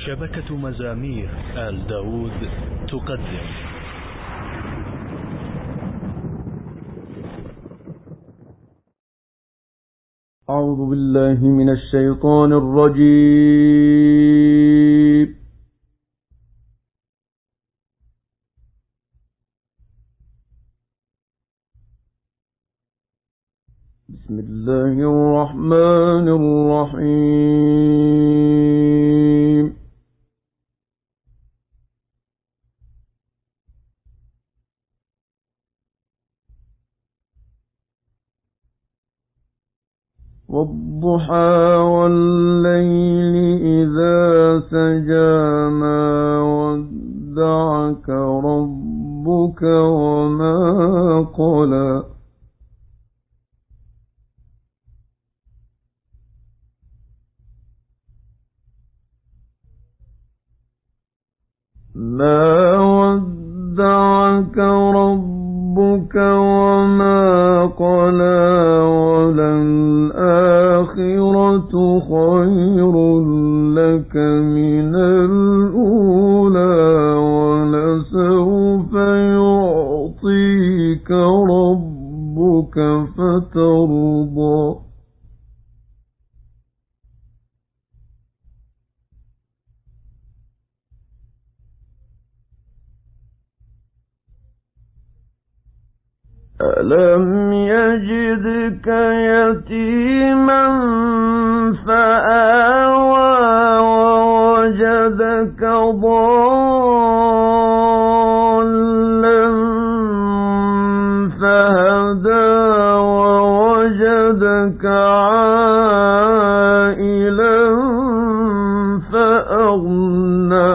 شبكة مزامير آل داود تقدم. أعوذ بالله من الشيطان الرجيم. بسم الله الرحمن الرحيم. والضحى والليل إذا سجى ما ودعك ربك وما قلى ما ودعك ربك وما قلى وللآخرة خير لك من الأولى ولسوف يعطيك ربك فترضى. ألم يجدك يتيما فآوى ووجدك ضالا فهدى ووجدك عائلا فأغنى.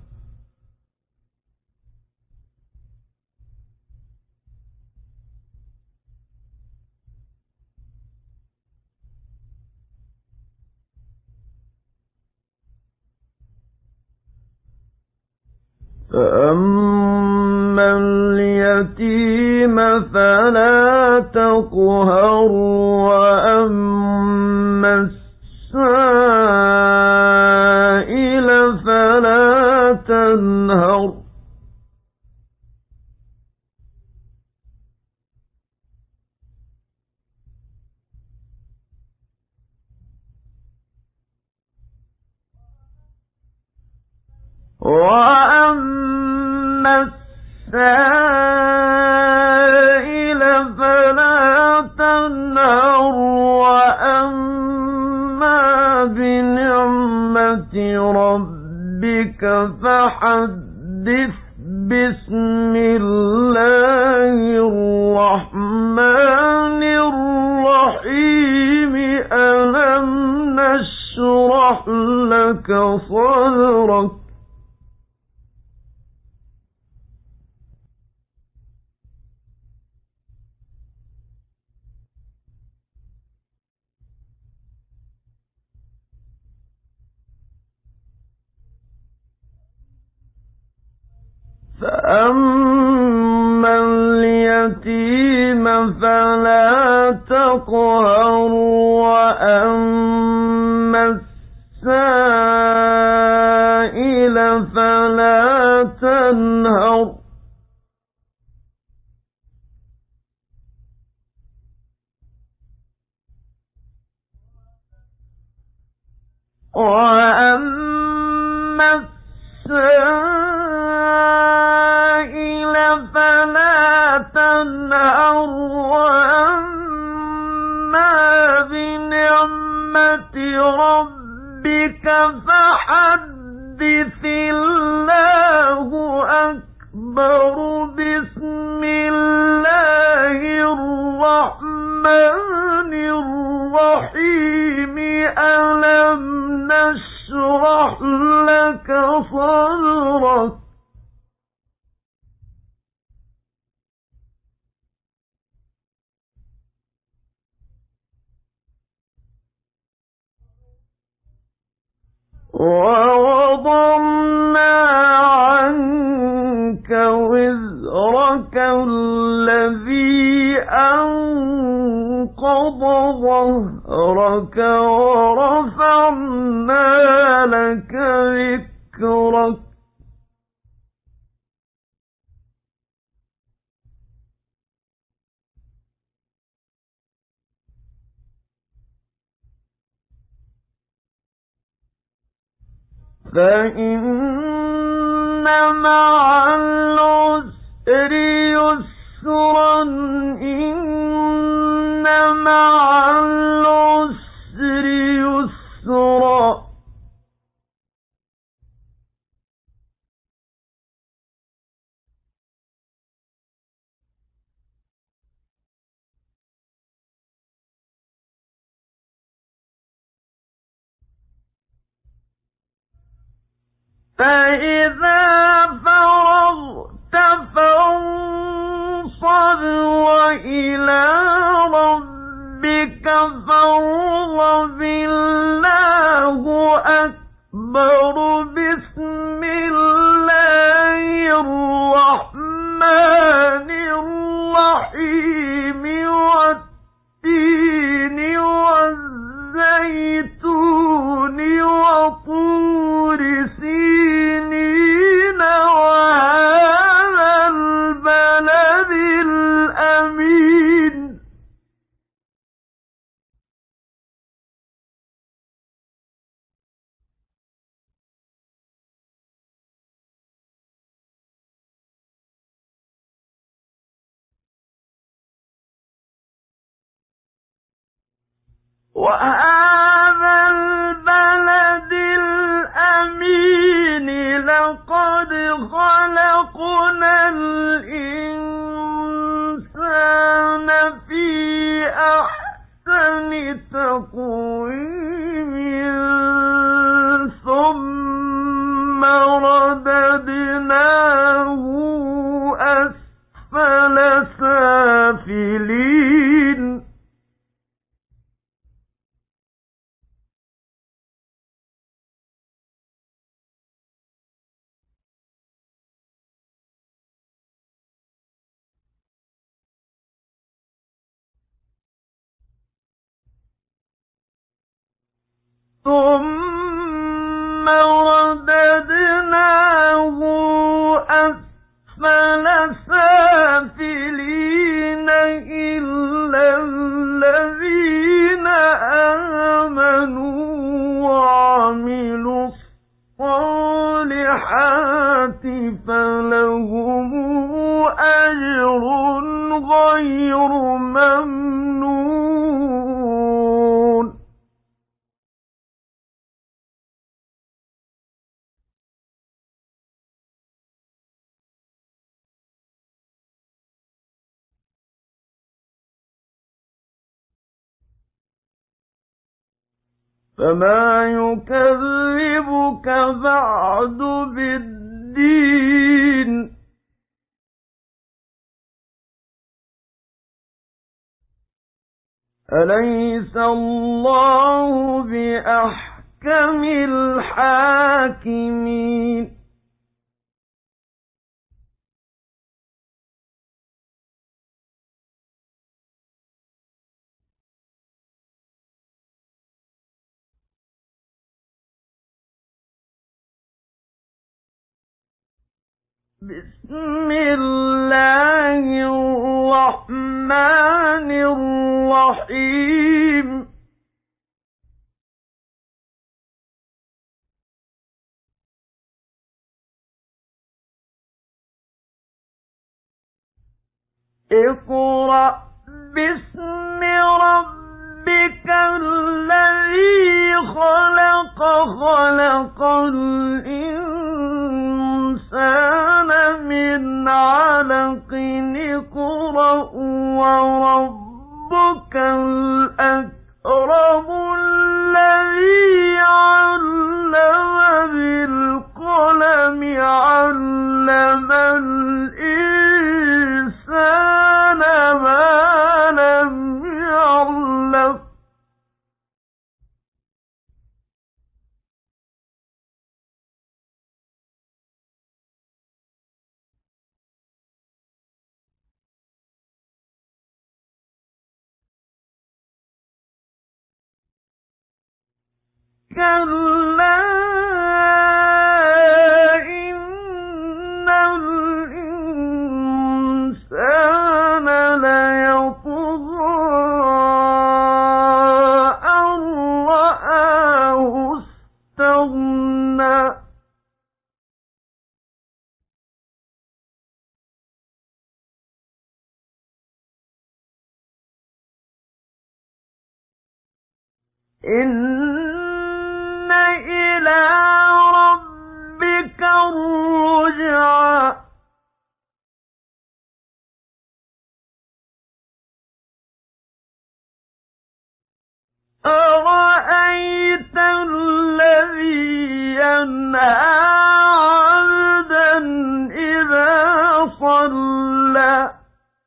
فأما اليتيم فلا تقهر وأما السائل فلا تنهر. وأما السائل فلا تنهر وأما بنعمة ربك فحدث. بسم الله الرحمن الرحيم. ألم نشرح لك صدرك فأما اليتيم فلا تقهر وأما السائل فلا تنهر. وأما السائل فلا تنهر وأما بنعمة ربك فحدث. الله أكبر. بسم الله الرحمن الرحيم. ألم نشرح لك صدرك ووضعنا عنك وزرك الذي أنقض ظهرك ورفعنا لك ذكرك. ذكرك فإن مع العسر يسرا إن مع العسر يسرا فإذا فرغت فانصب وإلى ربك فارغب الله أكبر بسم الله الرحمن الرحيم والتين والزيتون وطور سينين وهذا البلد الأمين وهذا البلد الأمين لقد خلقنا الإنسان في أحسن تقويم ثم رددناه أسفل سافلين ثم رددناه أسفل سافلين إلا الذين آمنوا وعملوا الصالحات فلهم أجر غير ممنون فما يكذبك بعد بالدين أليس الله بأحكم الحاكمين بسم الله الرحمن الرحيم اقرأ باسم ربك الذي خلق خلق الإنسان من علق اقرأ وربك الأكرم الذي علم بالقلم علم الإنسان ما لم يعلم كلا إن إلى ربك الرجعى أرأيت الذي ينهى عبدا إذا صلى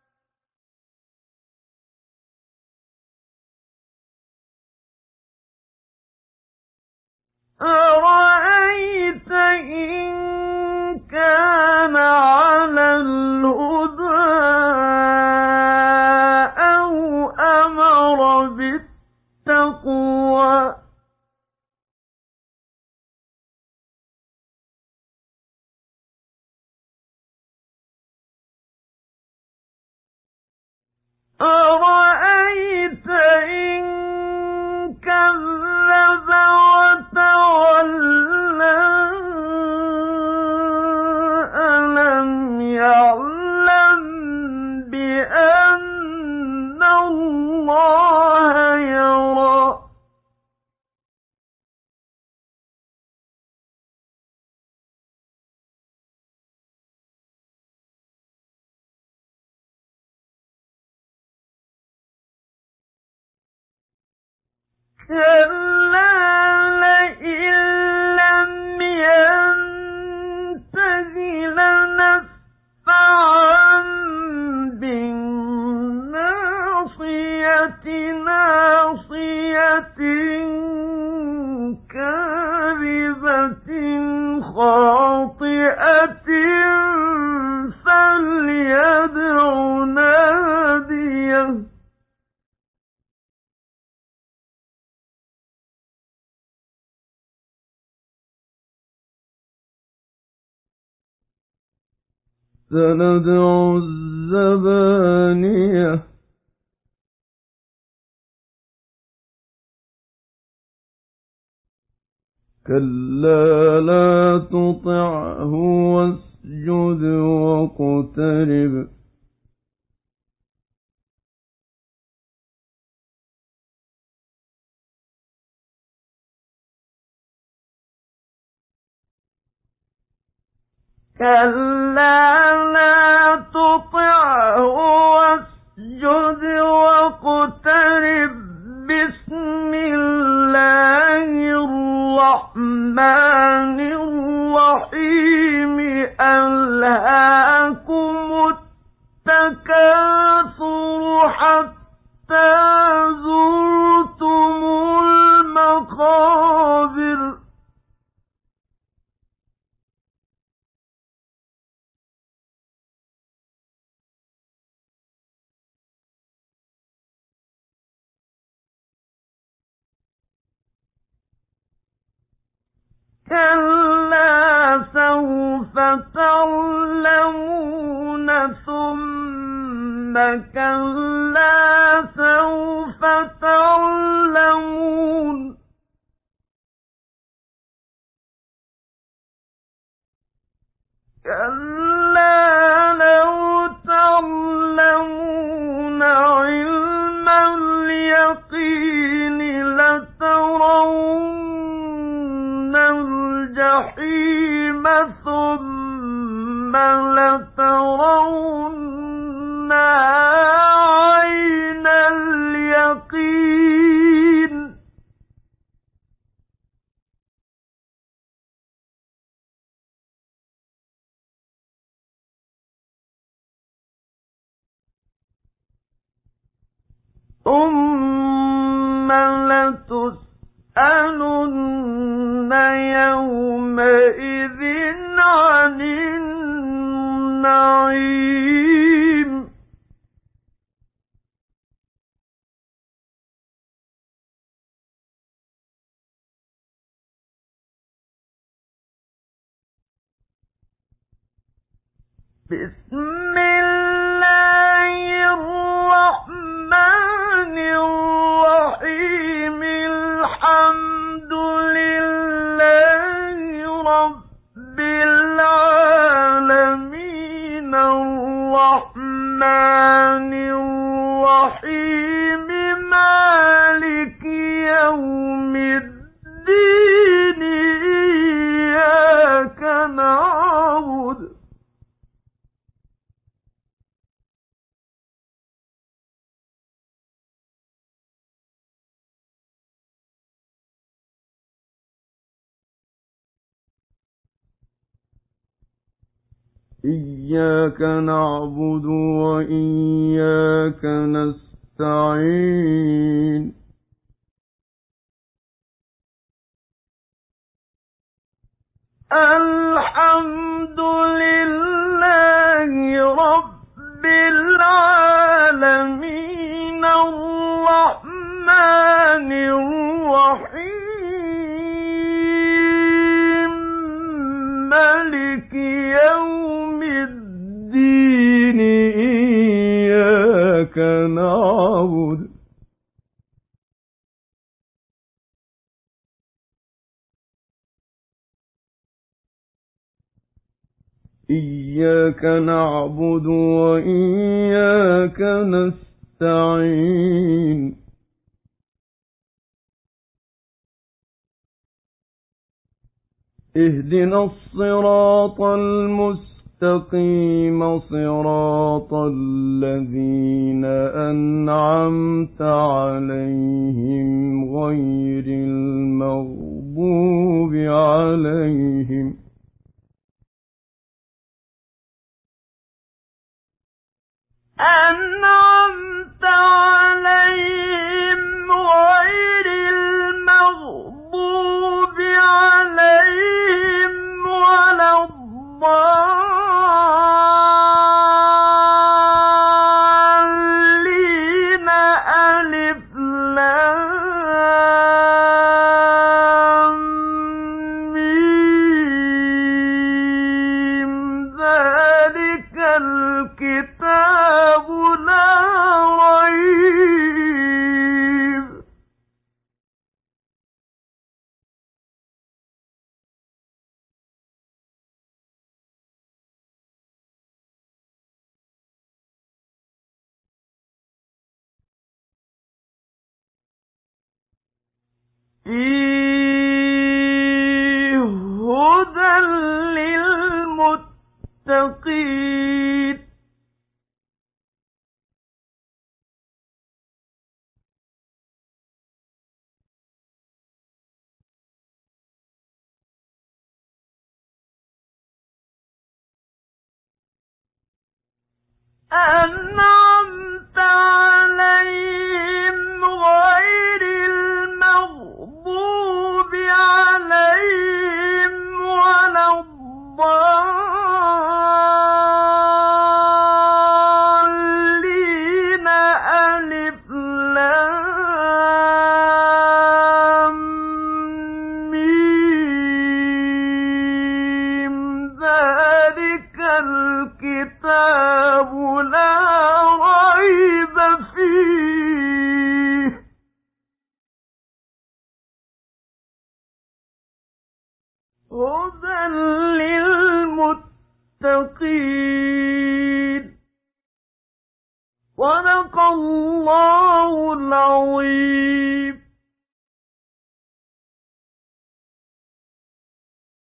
أرأيت إن كان على الهدى أو أمر بالتقوى أرأيت إن كذب وتولى ألم يعلم بأن الله يرى كلا لئن لم ينته لنسفعا بالناصية ناصية كاذبة خاطئة فليدع ناديه سندع الزبانية كلا لا تطعه واسجد واقترب كلا لا تطعه واسجد واقترب بسم الله الرحمن الرحيم ألهاكم التكاثر حتى زرتم المقابر كلا سوف تعلمون ثم كلا سوف تعلمون كلا لو تعلمون علم اليقين لترون الجحيم ثم لترونها عين اليقين ثم لتسألن يومئذ عن النعيم بسم الله الرحمن الرحيم الحمد لله رب العالمين الرحمن الرحيم مالك يوم إياك نعبد وإياك نستعين الحمد لله رب العالمين الرحمن الرحيم مالك يوم الدين إياك نعبد وإياك نستعين اهدنا الصراط المستقيم صراط الذين أنعمت عليهم غير المغضوب عليهم أنعمت عليهم غير المغضوب عليهم ولا الضالين ألف لام ميم ذلك الكتاب لا ريب فيه هدى للمتقين أنعمت عليهم غير المغضوب عليهم ولا الضالين ألف لام ميم ذلك الكتاب لا ريب فيه هدى للمتقين صدق الله العظيم